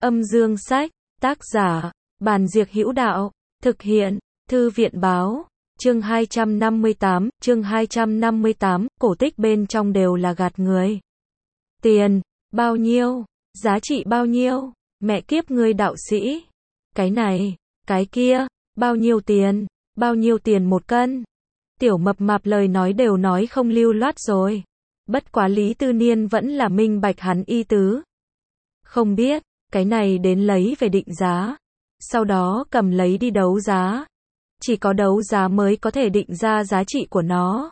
Âm dương sách, tác giả, Bàn Diệc Hữu Đạo, thực hiện, Thư viện báo, chương 258, cổ tích bên trong đều là gạt người. Tiền, bao nhiêu? Giá trị bao nhiêu? Mẹ kiếp ngươi đạo sĩ. Cái này, cái kia, bao nhiêu tiền? Bao nhiêu tiền một cân? Tiểu mập mạp lời nói đều nói không lưu loát rồi. Bất quá Lý Tư Niên vẫn là minh bạch hắn ý tứ. Không biết, cái này đến lấy về định giá. Sau đó cầm lấy đi đấu giá. Chỉ có đấu giá mới có thể định ra giá trị của nó.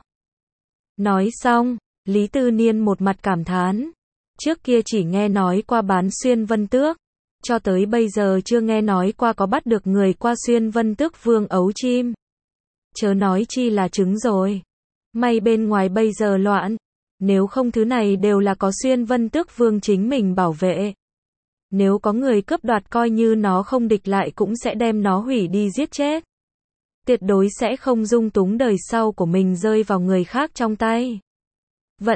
Nói xong, Lý Tư Niên một mặt cảm thán. Trước kia chỉ nghe nói qua bán xuyên vân tước. Cho tới bây giờ chưa nghe nói qua có bắt được người qua xuyên vân tước vương ấu chim. Chớ nói chi là trứng rồi. May bên ngoài bây giờ loạn. Nếu không thứ này đều là có xuyên vân tước vương chính mình bảo vệ. Nếu có người cướp đoạt coi như nó không địch lại cũng sẽ đem nó hủy đi giết chết. Tuyệt đối sẽ không dung túng đời sau của mình rơi vào người khác trong tay. Vận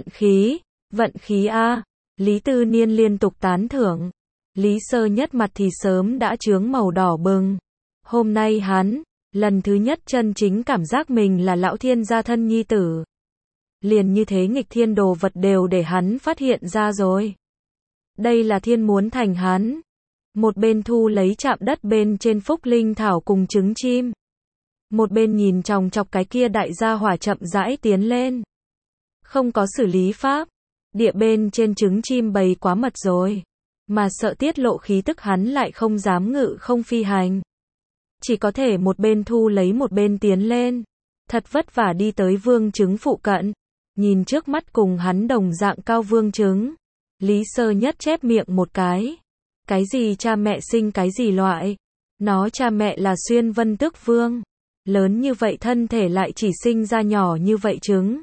khí a. Lý Tư Niên liên tục tán thưởng. Lý Sơ Nhất mặt thì sớm đã chướng màu đỏ bừng. Hôm nay hắn, lần thứ nhất chân chính cảm giác mình là lão thiên gia thân nhi tử. Liền như thế nghịch thiên đồ vật đều để hắn phát hiện ra rồi. Đây là thiên muốn thành hắn. Một bên thu lấy chạm đất bên trên phúc linh thảo cùng trứng chim. Một bên nhìn chòng chọc cái kia đại gia hỏa chậm rãi tiến lên. Không có xử lý pháp. Địa bên trên trứng chim bầy quá mật rồi. Mà sợ tiết lộ khí tức hắn lại không dám ngự không phi hành. Chỉ có thể một bên thu lấy một bên tiến lên. Thật vất vả đi tới vương trứng phụ cận. Nhìn trước mắt cùng hắn đồng dạng cao vương trứng. Lý Sơ Nhất chép miệng một cái. Cái gì cha mẹ sinh cái gì loại. Nó cha mẹ là xuyên vân tước vương. Lớn như vậy thân thể lại chỉ sinh ra nhỏ như vậy trứng.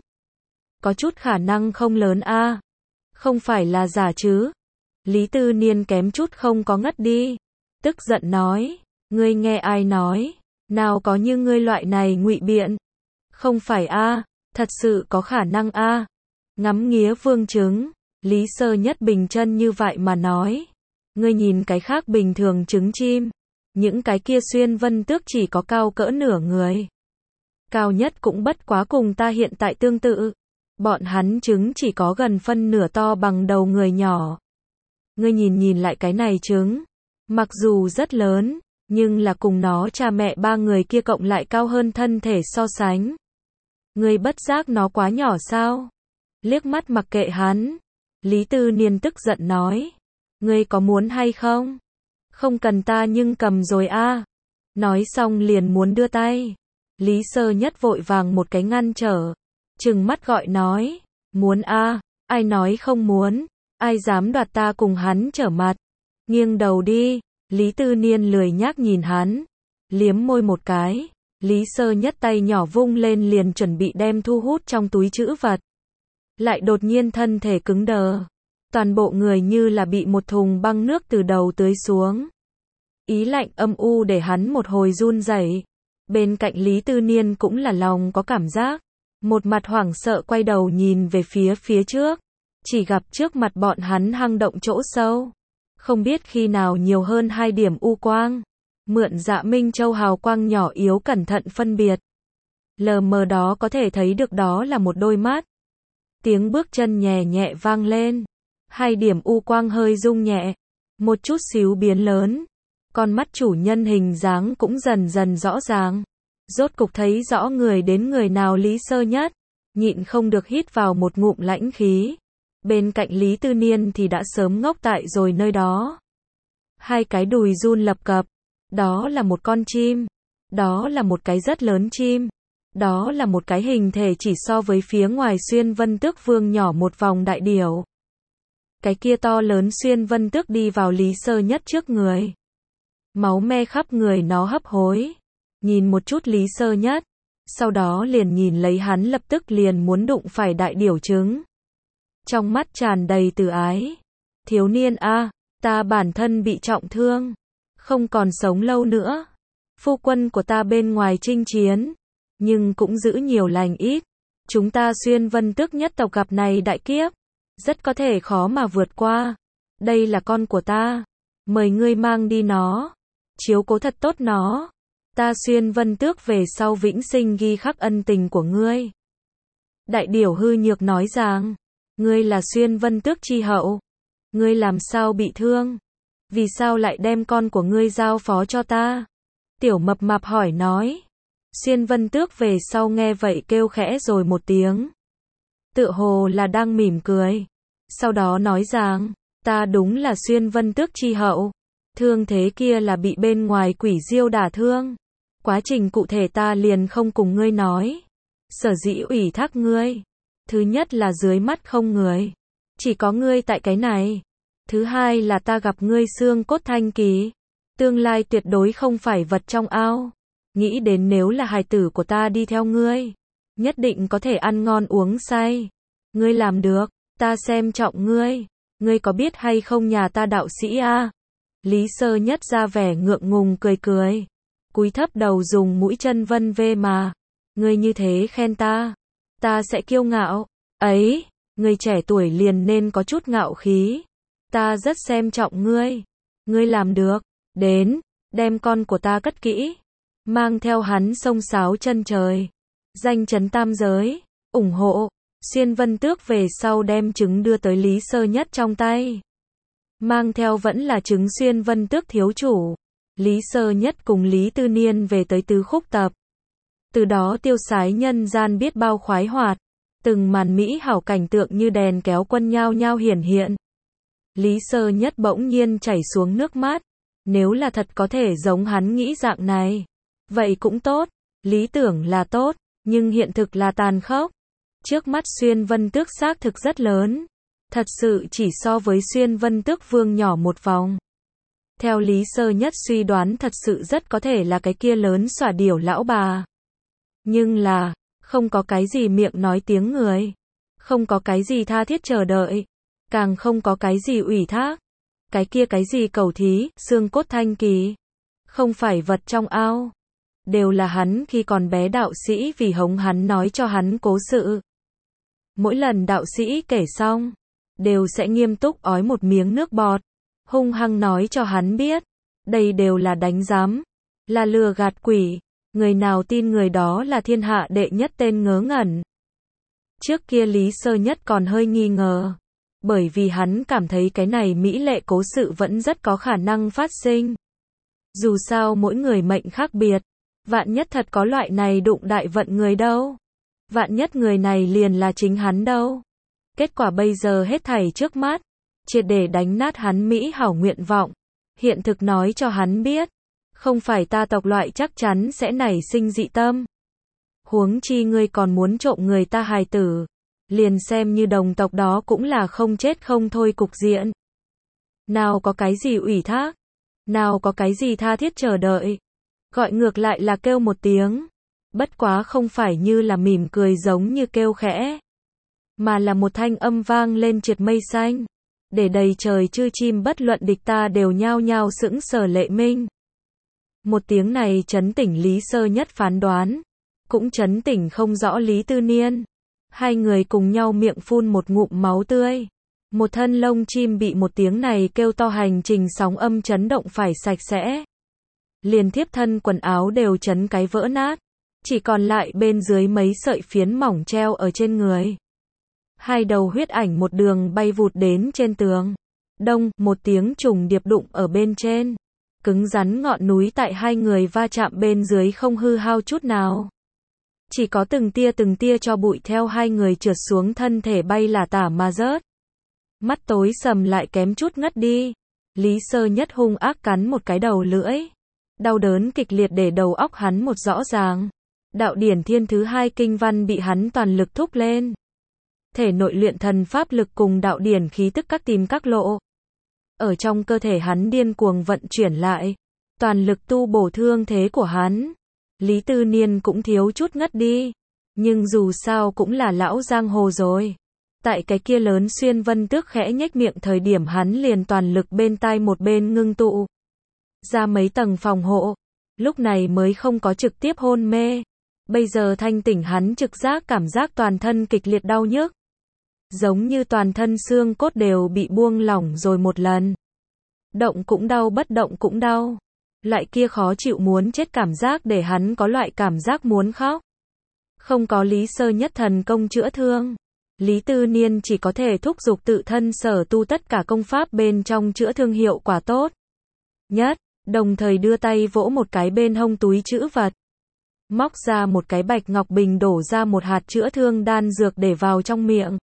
Có chút khả năng không lớn a. Không phải là giả chứ. Lý Tư Niên kém chút không có ngất đi. Tức giận nói. Ngươi nghe ai nói. Nào có như ngươi loại này ngụy biện. Không phải a. Thật sự có khả năng a. Ngắm nghía vương trứng. Lý Sơ Nhất bình chân như vậy mà nói. Ngươi nhìn cái khác bình thường trứng chim. Những cái kia xuyên vân tước chỉ có cao cỡ nửa người. Cao nhất cũng bất quá cùng ta hiện tại tương tự. Bọn hắn trứng chỉ có gần phân nửa to bằng đầu người nhỏ. Ngươi nhìn lại cái này trứng. Mặc dù rất lớn, nhưng là cùng nó cha mẹ ba người kia cộng lại cao hơn thân thể so sánh. Ngươi bất giác nó quá nhỏ sao? Liếc mắt mặc kệ hắn. Lý Tư Niên tức giận nói. Ngươi có muốn hay không? Không cần ta nhưng cầm rồi a. Nói xong liền muốn đưa tay. Lý Sơ Nhất vội vàng một cái ngăn trở. Trừng mắt gọi nói. Muốn a. Ai nói không muốn? Ai dám đoạt ta cùng hắn trở mặt? Nghiêng đầu đi. Lý Tư Niên lười nhác nhìn hắn. Liếm môi một cái. Lý Sơ Nhất tay nhỏ vung lên liền chuẩn bị đem thu hút trong túi trữ vật. Lại đột nhiên thân thể cứng đờ. Toàn bộ người như là bị một thùng băng nước từ đầu tưới xuống. Ý lạnh âm u để hắn một hồi run rẩy. Bên cạnh Lý Tư Niên cũng là lòng có cảm giác. Một mặt hoảng sợ quay đầu nhìn về phía trước. Chỉ gặp trước mặt bọn hắn hang động chỗ sâu. Không biết khi nào nhiều hơn 2 điểm u quang. Mượn Dạ Minh Châu hào quang nhỏ yếu cẩn thận phân biệt. Lờ mờ đó có thể thấy được đó là một đôi mắt. Tiếng bước chân nhẹ nhẹ vang lên. 2 điểm u quang hơi rung nhẹ. Một chút xíu biến lớn. Con mắt chủ nhân hình dáng cũng dần dần rõ ràng. Rốt cục thấy rõ người đến người nào. Lý Sơ Nhất nhịn không được hít vào một ngụm lãnh khí. Bên cạnh Lý Tư Niên thì đã sớm ngốc tại rồi nơi đó. 2 cái đùi run lập cập. Đó là một con chim. Đó là một cái rất lớn chim. Đó là một cái hình thể chỉ so với phía ngoài xuyên vân tước vương nhỏ một vòng đại điểu. Cái kia to lớn xuyên vân tước đi vào Lý Sơ Nhất trước người. Máu me khắp người nó hấp hối. Nhìn một chút Lý Sơ Nhất. Sau đó liền nhìn lấy hắn lập tức liền muốn đụng phải đại điểu trứng. Trong mắt tràn đầy từ ái. Thiếu niên a, ta bản thân bị trọng thương. Không còn sống lâu nữa. Phu quân của ta bên ngoài chinh chiến. Nhưng cũng giữ nhiều lành ít. Chúng ta xuyên vân tước nhất tộc gặp này đại kiếp. Rất có thể khó mà vượt qua. Đây là con của ta. Mời ngươi mang đi nó. Chiếu cố thật tốt nó. Ta Xuyên Vân Tước về sau vĩnh sinh ghi khắc ân tình của ngươi. Đại Điểu hư nhược nói rằng, ngươi là Xuyên Vân Tước chi hậu. Ngươi làm sao bị thương? Vì sao lại đem con của ngươi giao phó cho ta? Tiểu Mập Mạp hỏi nói. Xuyên Vân Tước về sau nghe vậy kêu khẽ rồi một tiếng. Tựa hồ là đang mỉm cười. Sau đó nói rằng, ta đúng là Xuyên Vân Tước chi hậu. Thương thế kia là bị bên ngoài quỷ diêu đả thương. Quá trình cụ thể ta liền không cùng ngươi nói. Sở dĩ ủy thác ngươi. Thứ nhất là dưới mắt không người. Chỉ có ngươi tại cái này. Thứ hai là ta gặp ngươi xương cốt thanh kỳ. Tương lai tuyệt đối không phải vật trong ao. Nghĩ đến nếu là hài tử của ta đi theo ngươi. Nhất định có thể ăn ngon uống say. Ngươi làm được. Ta xem trọng ngươi. Ngươi có biết hay không nhà ta đạo sĩ a? Lý Sơ Nhất ra vẻ ngượng ngùng cười cười. Cúi thấp đầu dùng mũi chân vân vê mà. Ngươi như thế khen ta. Ta sẽ kiêu ngạo. Ấy, ngươi trẻ tuổi liền nên có chút ngạo khí. Ta rất xem trọng ngươi. Ngươi làm được. Đến, đem con của ta cất kỹ. Mang theo hắn xông xáo chân trời. Danh chấn tam giới. Ủng hộ. Xuyên Vân Tước về sau đem trứng đưa tới Lý Sơ Nhất trong tay. Mang theo vẫn là trứng Xuyên Vân Tước thiếu chủ. Lý Sơ Nhất cùng Lý Tư Niên về tới Tứ Khúc Tập. Từ đó tiêu sái nhân gian biết bao khoái hoạt. Từng màn mỹ hảo cảnh tượng như đèn kéo quân nhao nhao hiển hiện. Lý Sơ Nhất bỗng nhiên chảy xuống nước mắt. Nếu là thật có thể giống hắn nghĩ dạng này. Vậy cũng tốt. Lý tưởng là tốt. Nhưng hiện thực là tàn khốc. Trước mắt Xuyên Vân Tước xác thực rất lớn. Thật sự chỉ so với Xuyên Vân Tước Vương nhỏ một vòng. Theo Lý Sơ Nhất suy đoán thật sự rất có thể là cái kia lớn xỏa điểu lão bà. Nhưng là, không có cái gì miệng nói tiếng người. Không có cái gì tha thiết chờ đợi. Càng không có cái gì ủy thác. Cái kia cái gì cầu thí, xương cốt thanh kỳ. Không phải vật trong ao. Đều là hắn khi còn bé đạo sĩ vì hống hắn nói cho hắn cố sự. Mỗi lần đạo sĩ kể xong, đều sẽ nghiêm túc ói một miếng nước bọt. Hung hăng nói cho hắn biết. Đây đều là đánh giám. Là lừa gạt quỷ. Người nào tin người đó là thiên hạ đệ nhất tên ngớ ngẩn. Trước kia Lý Sơ Nhất còn hơi nghi ngờ. Bởi vì hắn cảm thấy cái này mỹ lệ cố sự vẫn rất có khả năng phát sinh. Dù sao mỗi người mệnh khác biệt. Vạn nhất thật có loại này đụng đại vận người đâu. Vạn nhất người này liền là chính hắn đâu. Kết quả bây giờ hết thảy trước mắt. Triệt để đánh nát hắn mỹ hảo nguyện vọng. Hiện thực nói cho hắn biết. Không phải ta tộc loại chắc chắn sẽ nảy sinh dị tâm. Huống chi ngươi còn muốn trộm người ta hài tử. Liền xem như đồng tộc đó cũng là không chết không thôi cục diện. Nào có cái gì ủy thác. Nào có cái gì tha thiết chờ đợi. Gọi ngược lại là kêu một tiếng. Bất quá không phải như là mỉm cười giống như kêu khẽ. Mà là một thanh âm vang lên triệt mây xanh. Để đầy trời chư chim bất luận địch ta đều nhao nhao sững sờ lệ minh. Một tiếng này chấn tỉnh Lý Sơ Nhất phán đoán. Cũng chấn tỉnh không rõ Lý Tư Niên. Hai người cùng nhau miệng phun một ngụm máu tươi. Một thân lông chim bị một tiếng này kêu to hành trình sóng âm chấn động phải sạch sẽ. Liền thiếp thân quần áo đều chấn cái vỡ nát. Chỉ còn lại bên dưới mấy sợi phiến mỏng treo ở trên người. Hai đầu huyết ảnh một đường bay vụt đến trên tường. Đông, một tiếng trùng điệp đụng ở bên trên. Cứng rắn ngọn núi tại hai người va chạm bên dưới không hư hao chút nào. Chỉ có từng tia cho bụi theo hai người trượt xuống thân thể bay lả tả mà rớt. Mắt tối sầm lại kém chút ngất đi. Lý Sơ Nhất hung ác cắn một cái đầu lưỡi. Đau đớn kịch liệt để đầu óc hắn một rõ ràng. Đạo điển thiên thứ hai kinh văn bị hắn toàn lực thúc lên. Thể nội luyện thần pháp lực cùng đạo điển khí tức các tìm các lộ. Ở trong cơ thể hắn điên cuồng vận chuyển lại. Toàn lực tu bổ thương thế của hắn. Lý Tư Niên cũng thiếu chút ngất đi. Nhưng dù sao cũng là lão giang hồ rồi. Tại cái kia lớn Xuyên Vân Tước khẽ nhếch miệng thời điểm hắn liền toàn lực bên tai một bên ngưng tụ. Ra mấy tầng phòng hộ. Lúc này mới không có trực tiếp hôn mê. Bây giờ thanh tỉnh hắn trực giác cảm giác toàn thân kịch liệt đau nhức. Giống như toàn thân xương cốt đều bị buông lỏng rồi một lần. Động cũng đau, bất động cũng đau. Loại kia khó chịu muốn chết cảm giác để hắn có loại cảm giác muốn khóc. Không có Lý Sơ Nhất thần công chữa thương, Lý Tư Niên chỉ có thể thúc giục tự thân sở tu tất cả công pháp bên trong chữa thương hiệu quả tốt nhất, đồng thời đưa tay vỗ một cái bên hông túi trữ vật. Móc ra một cái bạch ngọc bình đổ ra một hạt chữa thương đan dược để vào trong miệng.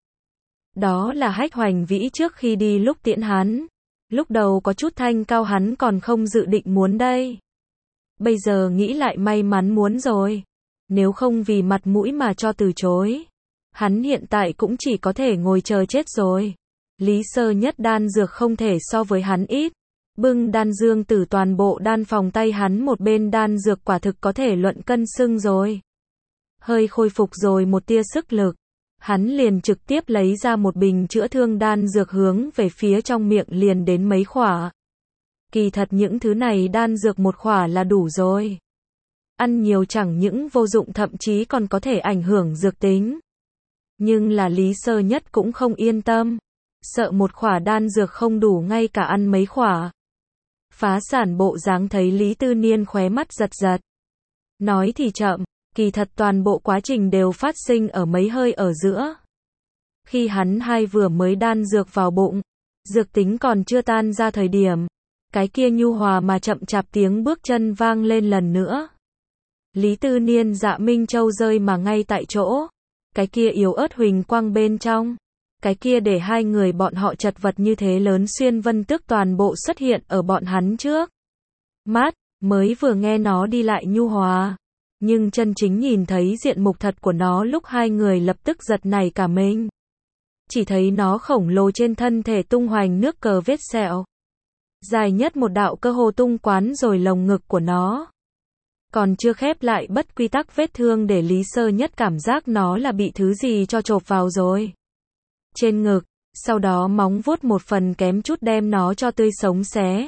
Đó là Hách Hoành Vĩ trước khi đi lúc tiễn hắn. Lúc đầu có chút thanh cao hắn còn không dự định muốn đây. Bây giờ nghĩ lại may mắn muốn rồi. Nếu không vì mặt mũi mà cho từ chối. Hắn hiện tại cũng chỉ có thể ngồi chờ chết rồi. Lý Sơ Nhất đan dược không thể so với hắn ít. Bưng đan dương tử toàn bộ đan phòng tay hắn một bên đan dược quả thực có thể luận cân xưng rồi. Hơi khôi phục rồi một tia sức lực. Hắn liền trực tiếp lấy ra một bình chữa thương đan dược hướng về phía trong miệng liền đến mấy khỏa. Kỳ thật những thứ này đan dược một khỏa là đủ rồi. Ăn nhiều chẳng những vô dụng thậm chí còn có thể ảnh hưởng dược tính. Nhưng là Lý Sơ Nhất cũng không yên tâm. Sợ một khỏa đan dược không đủ ngay cả ăn mấy khỏa. Phá sản bộ dáng thấy Lý Tư Niên khóe mắt giật giật. Nói thì chậm, kỳ thật toàn bộ quá trình đều phát sinh ở mấy hơi ở giữa. Khi hắn vừa mới đan dược vào bụng, dược tính còn chưa tan ra thời điểm, cái kia nhu hòa mà chậm chạp tiếng bước chân vang lên lần nữa. Lý Tư Niên Dạ Minh Châu rơi mà ngay tại chỗ, cái kia yếu ớt huỳnh quang bên trong, cái kia để hai người bọn họ chật vật như thế lớn xuyên vân tước toàn bộ xuất hiện ở bọn hắn trước. Mắt, mới vừa nghe nó đi lại nhu hòa, nhưng chân chính nhìn thấy diện mục thật của nó lúc hai người lập tức giật nảy cả mình. Chỉ thấy nó khổng lồ trên thân thể tung hoành nước cờ vết sẹo. Dài nhất một đạo cơ hồ tung quán rồi lồng ngực của nó. Còn chưa khép lại bất quy tắc vết thương để Lý Sơ Nhất cảm giác nó là bị thứ gì cho chộp vào rồi. Trên ngực, sau đó móng vuốt một phần kém chút đem nó cho tươi sống xé.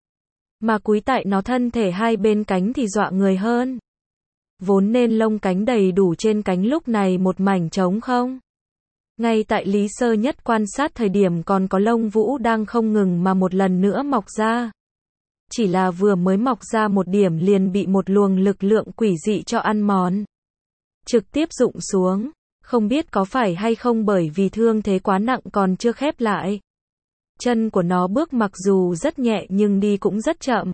Mà cúi tại nó thân thể hai bên cánh thì dọa người hơn. Vốn nên lông cánh đầy đủ trên cánh lúc này một mảnh trống không. Ngay tại Lý Sơ Nhất quan sát thời điểm còn có lông vũ đang không ngừng mà một lần nữa mọc ra. Chỉ là vừa mới mọc ra một điểm liền bị một luồng lực lượng quỷ dị cho ăn mòn. Trực tiếp rụng xuống, không biết có phải hay không bởi vì thương thế quá nặng còn chưa khép lại. Chân của nó bước mặc dù rất nhẹ nhưng đi cũng rất chậm.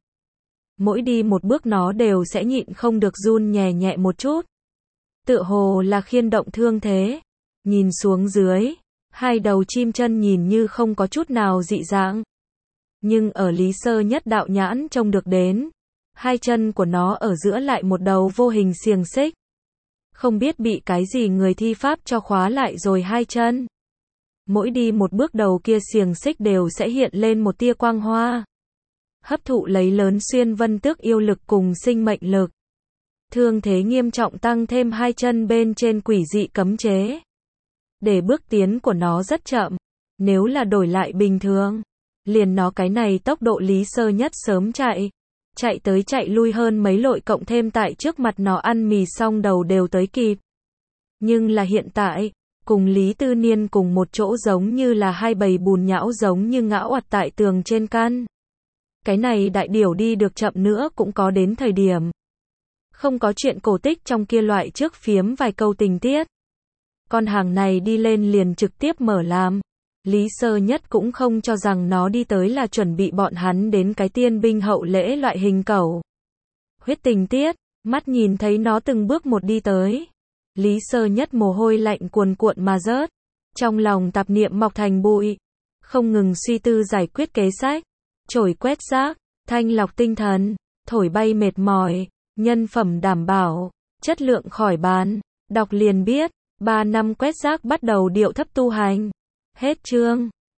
Mỗi đi một bước nó đều sẽ nhịn không được run nhẹ nhẹ một chút. Tựa hồ là khiên động thương thế. Nhìn xuống dưới, hai đầu chim chân nhìn như không có chút nào dị dạng. Nhưng ở Lý Sơ Nhất đạo nhãn trông được đến, hai chân của nó ở giữa lại một đầu vô hình xiềng xích. Không biết bị cái gì người thi pháp cho khóa lại rồi hai chân. Mỗi đi một bước đầu kia xiềng xích đều sẽ hiện lên một tia quang hoa. Hấp thụ lấy lớn xuyên vân tước yêu lực cùng sinh mệnh lực. Thương thế nghiêm trọng tăng thêm hai chân bên trên quỷ dị cấm chế. Để bước tiến của nó rất chậm. Nếu là đổi lại bình thường, liền nó cái này tốc độ Lý Sơ Nhất sớm chạy. Chạy tới chạy lui hơn mấy lội cộng thêm tại trước mặt nó ăn mì xong đầu đều tới kịp. Nhưng là hiện tại, cùng Lý Tư Niên cùng một chỗ giống như là hai bầy bùn nhão giống như ngã oặt tại tường trên căn. Cái này đại điểu đi được chậm nữa cũng có đến thời điểm. Không có chuyện cổ tích trong kia loại trước phiếm vài câu tình tiết. Con hàng này đi lên liền trực tiếp mở làm. Lý Sơ Nhất cũng không cho rằng nó đi tới là chuẩn bị bọn hắn đến cái tiên binh hậu lễ loại hình cẩu. Huyết tình tiết, mắt nhìn thấy nó từng bước một đi tới. Lý Sơ Nhất mồ hôi lạnh cuồn cuộn mà rớt. Trong lòng tạp niệm mọc thành bụi. Không ngừng suy tư giải quyết kế sách. Chổi quét rác, thanh lọc tinh thần, thổi bay mệt mỏi, nhân phẩm đảm bảo, chất lượng khỏi bàn. Đọc liền biết, 3 năm quét rác bắt đầu điệu thấp tu hành. Hết chương.